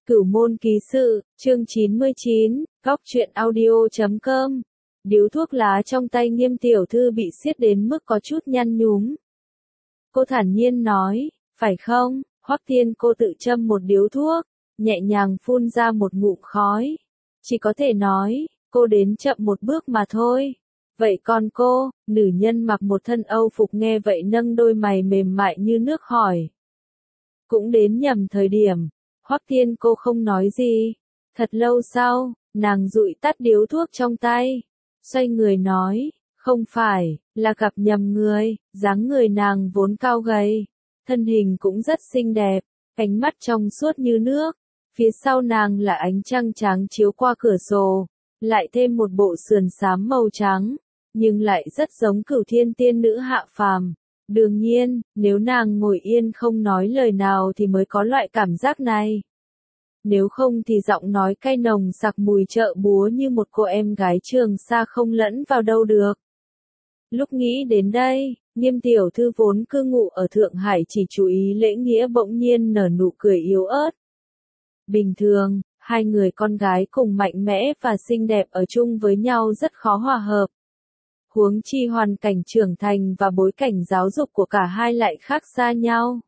Cửu môn ký sự, chương 99, góc truyện audio.com. Điếu thuốc lá trong tay Nghiêm tiểu thư bị siết đến mức có chút nhăn nhúm. Cô thản nhiên nói, phải không? Hoắc Thiên cô tự châm một điếu thuốc, nhẹ nhàng phun ra một ngụm khói. Chỉ có thể nói, cô đến chậm một bước mà thôi. Vậy còn cô, nữ nhân mặc một thân Âu phục nghe vậy nâng đôi mày mềm mại như nước hỏi. Cũng đến nhầm thời điểm. Hoắc Thiên cô không nói gì. Thật lâu sau, nàng dụi tắt điếu thuốc trong tay. Xoay người nói, không phải, là gặp nhầm người. Dáng người nàng vốn cao gầy. Thân hình cũng rất xinh đẹp. Ánh mắt trong suốt như nước. Phía sau nàng là ánh trăng trắng chiếu qua cửa sổ. Lại thêm một bộ sườn xám màu trắng. Nhưng lại rất giống Cửu Thiên tiên nữ hạ phàm. Đương nhiên, nếu nàng ngồi yên không nói lời nào thì mới có loại cảm giác này. Nếu không thì giọng nói cay nồng sặc mùi chợ búa như một cô em gái Trường Sa không lẫn vào đâu được. Lúc nghĩ đến đây, Nghiêm tiểu thư vốn cư ngụ ở Thượng Hải chỉ chú ý lễ nghĩa bỗng nhiên nở nụ cười yếu ớt. Bình thường, hai người con gái cùng mạnh mẽ và xinh đẹp ở chung với nhau rất khó hòa hợp. Huống chi hoàn cảnh trưởng thành và bối cảnh giáo dục của cả hai lại khác xa nhau.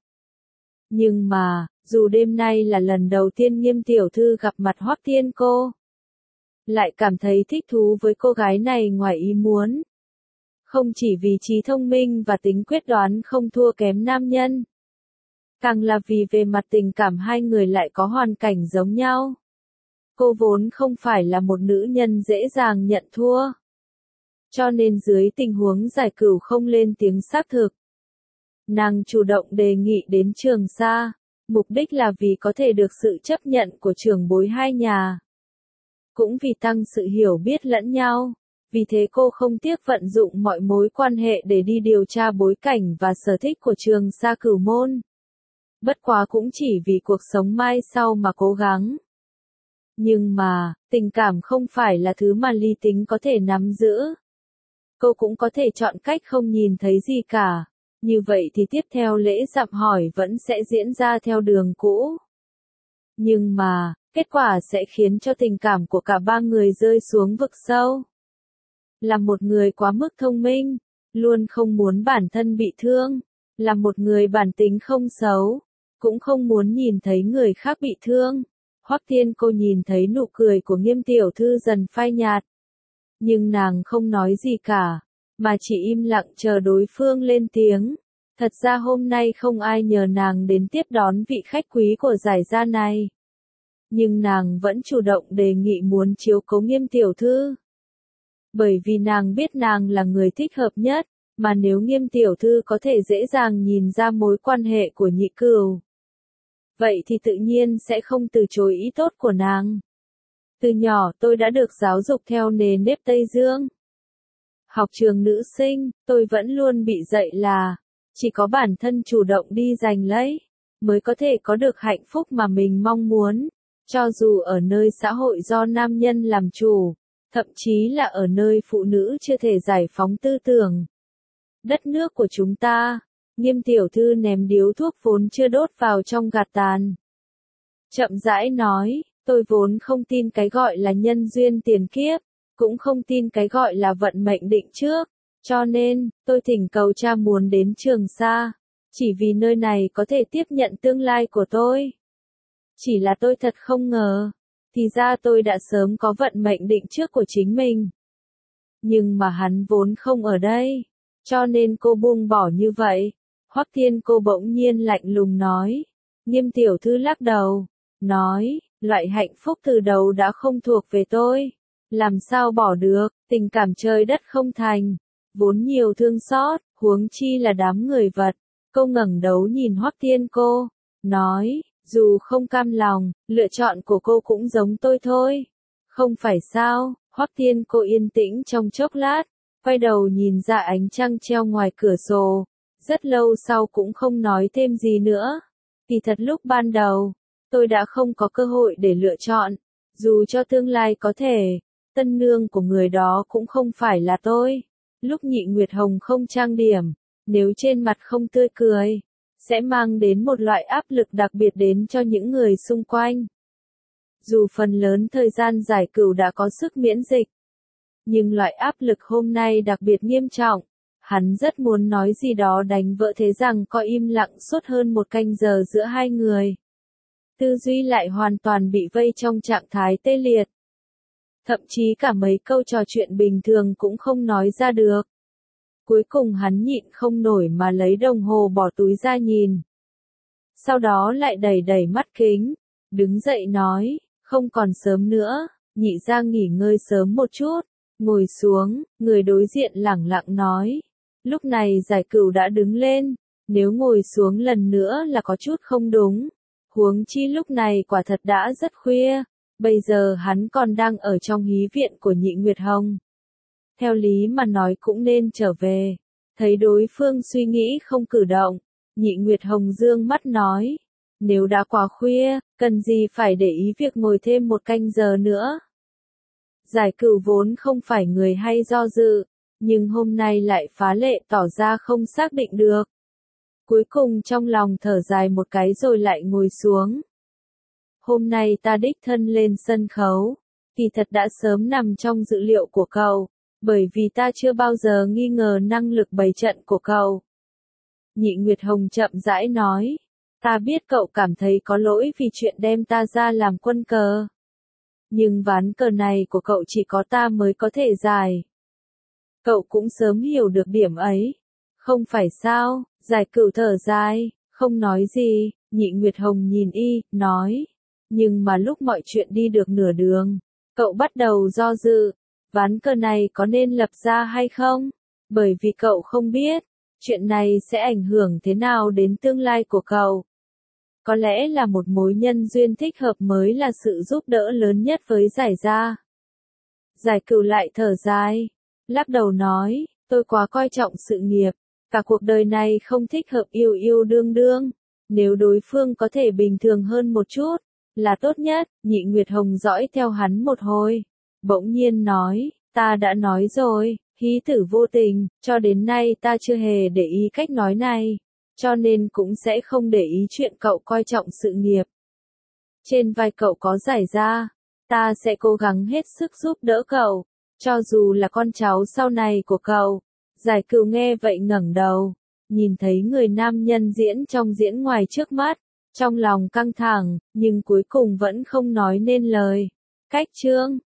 Nhưng mà, dù đêm nay là lần đầu tiên Nghiêm tiểu thư gặp mặt Hoắc Thiên cô, lại cảm thấy thích thú với cô gái này ngoài ý muốn. Không chỉ vì trí thông minh và tính quyết đoán không thua kém nam nhân, càng là vì về mặt tình cảm hai người lại có hoàn cảnh giống nhau. Cô vốn không phải là một nữ nhân dễ dàng nhận thua. Cho nên dưới tình huống giải cửu không lên tiếng xác thực, nàng chủ động đề nghị đến Trường Sa, mục đích là vì có thể được sự chấp nhận của trưởng bối hai nhà. Cũng vì tăng sự hiểu biết lẫn nhau, vì thế cô không tiếc vận dụng mọi mối quan hệ để đi điều tra bối cảnh và sở thích của Trường Sa Cửu môn. Bất quá cũng chỉ vì cuộc sống mai sau mà cố gắng. Nhưng mà, tình cảm không phải là thứ mà lý tính có thể nắm giữ. Cô cũng có thể chọn cách không nhìn thấy gì cả. Như vậy thì tiếp theo lễ dặm hỏi vẫn sẽ diễn ra theo đường cũ. Nhưng mà, kết quả sẽ khiến cho tình cảm của cả ba người rơi xuống vực sâu. Là một người quá mức thông minh, luôn không muốn bản thân bị thương. Là một người bản tính không xấu, cũng không muốn nhìn thấy người khác bị thương. Hoắc Thiên cô nhìn thấy nụ cười của Nghiêm tiểu thư dần phai nhạt. Nhưng nàng không nói gì cả, mà chỉ im lặng chờ đối phương lên tiếng. Thật ra hôm nay không ai nhờ nàng đến tiếp đón vị khách quý của giải gia này. Nhưng nàng vẫn chủ động đề nghị muốn chiếu cố Nghiêm tiểu thư. Bởi vì nàng biết nàng là người thích hợp nhất, mà nếu Nghiêm tiểu thư có thể dễ dàng nhìn ra mối quan hệ của nhị cửu, vậy thì tự nhiên sẽ không từ chối ý tốt của nàng. Từ nhỏ tôi đã được giáo dục theo nề nếp Tây Dương. Học trường nữ sinh, tôi vẫn luôn bị dạy là, chỉ có bản thân chủ động đi giành lấy, mới có thể có được hạnh phúc mà mình mong muốn. Cho dù ở nơi xã hội do nam nhân làm chủ, thậm chí là ở nơi phụ nữ chưa thể giải phóng tư tưởng. Đất nước của chúng ta, Nghiêm tiểu thư ném điếu thuốc vốn chưa đốt vào trong gạt tàn. Chậm rãi nói, tôi vốn không tin cái gọi là nhân duyên tiền kiếp, cũng không tin cái gọi là vận mệnh định trước, cho nên, tôi thỉnh cầu cha muốn đến Trường Sa, chỉ vì nơi này có thể tiếp nhận tương lai của tôi. Chỉ là tôi thật không ngờ, thì ra tôi đã sớm có vận mệnh định trước của chính mình. Nhưng mà hắn vốn không ở đây, cho nên cô buông bỏ như vậy. Hoắc Thiên cô bỗng nhiên lạnh lùng nói. Nghiêm tiểu thư lắc đầu, nói, loại hạnh phúc từ đầu đã không thuộc về tôi. Làm sao bỏ được, tình cảm trời đất không thành, vốn nhiều thương xót, huống chi là đám người vật. Cô ngẩng đầu nhìn Hoắc Thiên cô, nói, dù không cam lòng, lựa chọn của cô cũng giống tôi thôi. Không phải sao? Hoắc Thiên cô yên tĩnh trong chốc lát, quay đầu nhìn ra ánh trăng treo ngoài cửa sổ. Rất lâu sau cũng không nói thêm gì nữa. Kỳ thật lúc ban đầu, tôi đã không có cơ hội để lựa chọn. Dù cho tương lai có thể, tân nương của người đó cũng không phải là tôi. Lúc Nhị Nguyệt Hồng không trang điểm, nếu trên mặt không tươi cười, sẽ mang đến một loại áp lực đặc biệt đến cho những người xung quanh. Dù phần lớn thời gian Giải Cửu đã có sức miễn dịch, nhưng loại áp lực hôm nay đặc biệt nghiêm trọng. Hắn rất muốn nói gì đó đánh vỡ thế rằng có im lặng suốt hơn một canh giờ giữa hai người. Tư duy lại hoàn toàn bị vây trong trạng thái tê liệt. Thậm chí cả mấy câu trò chuyện bình thường cũng không nói ra được. Cuối cùng hắn nhịn không nổi mà lấy đồng hồ bỏ túi ra nhìn. Sau đó lại đẩy đẩy mắt kính, đứng dậy nói, không còn sớm nữa, nhị ra nghỉ ngơi sớm một chút, ngồi xuống, người đối diện lẳng lặng nói. Lúc này Giải Cửu đã đứng lên, nếu ngồi xuống lần nữa là có chút không đúng. Huống chi lúc này quả thật đã rất khuya, bây giờ hắn còn đang ở trong hí viện của Nhị Nguyệt Hồng. Theo lý mà nói cũng nên trở về. Thấy đối phương suy nghĩ không cử động, Nhị Nguyệt Hồng dương mắt nói, nếu đã quá khuya, cần gì phải để ý việc ngồi thêm một canh giờ nữa. Giải Cửu vốn không phải người hay do dự, nhưng hôm nay lại phá lệ tỏ ra không xác định được. Cuối cùng trong lòng thở dài một cái rồi lại ngồi xuống. Hôm nay ta đích thân lên sân khấu, kỳ thật đã sớm nằm trong dự liệu của cậu, bởi vì ta chưa bao giờ nghi ngờ năng lực bày trận của cậu. Nhị Nguyệt Hồng chậm rãi nói, ta biết cậu cảm thấy có lỗi vì chuyện đem ta ra làm quân cờ. Nhưng ván cờ này của cậu chỉ có ta mới có thể giải. Cậu cũng sớm hiểu được điểm ấy. Không phải sao, Giải Cửu thở dài, không nói gì, Nhị Nguyệt Hồng nhìn y, nói. Nhưng mà lúc mọi chuyện đi được nửa đường, cậu bắt đầu do dự, ván cờ này có nên lập ra hay không? Bởi vì cậu không biết, chuyện này sẽ ảnh hưởng thế nào đến tương lai của cậu. Có lẽ là một mối nhân duyên thích hợp mới là sự giúp đỡ lớn nhất với Giải gia. Giải Cửu lại thở dài, lắc đầu nói, tôi quá coi trọng sự nghiệp, cả cuộc đời này không thích hợp yêu yêu đương đương, nếu đối phương có thể bình thường hơn một chút, là tốt nhất. Nhị Nguyệt Hồng dõi theo hắn một hồi, bỗng nhiên nói, ta đã nói rồi, hí tử vô tình, cho đến nay ta chưa hề để ý cách nói này, cho nên cũng sẽ không để ý chuyện cậu coi trọng sự nghiệp. Trên vai cậu có Giải gia, ta sẽ cố gắng hết sức giúp đỡ cậu, cho dù là con cháu sau này của cậu. Giải Cửu nghe vậy ngẩng đầu, nhìn thấy người nam nhân diễn trong diễn ngoài trước mắt, trong lòng căng thẳng, nhưng cuối cùng vẫn không nói nên lời. Cách chương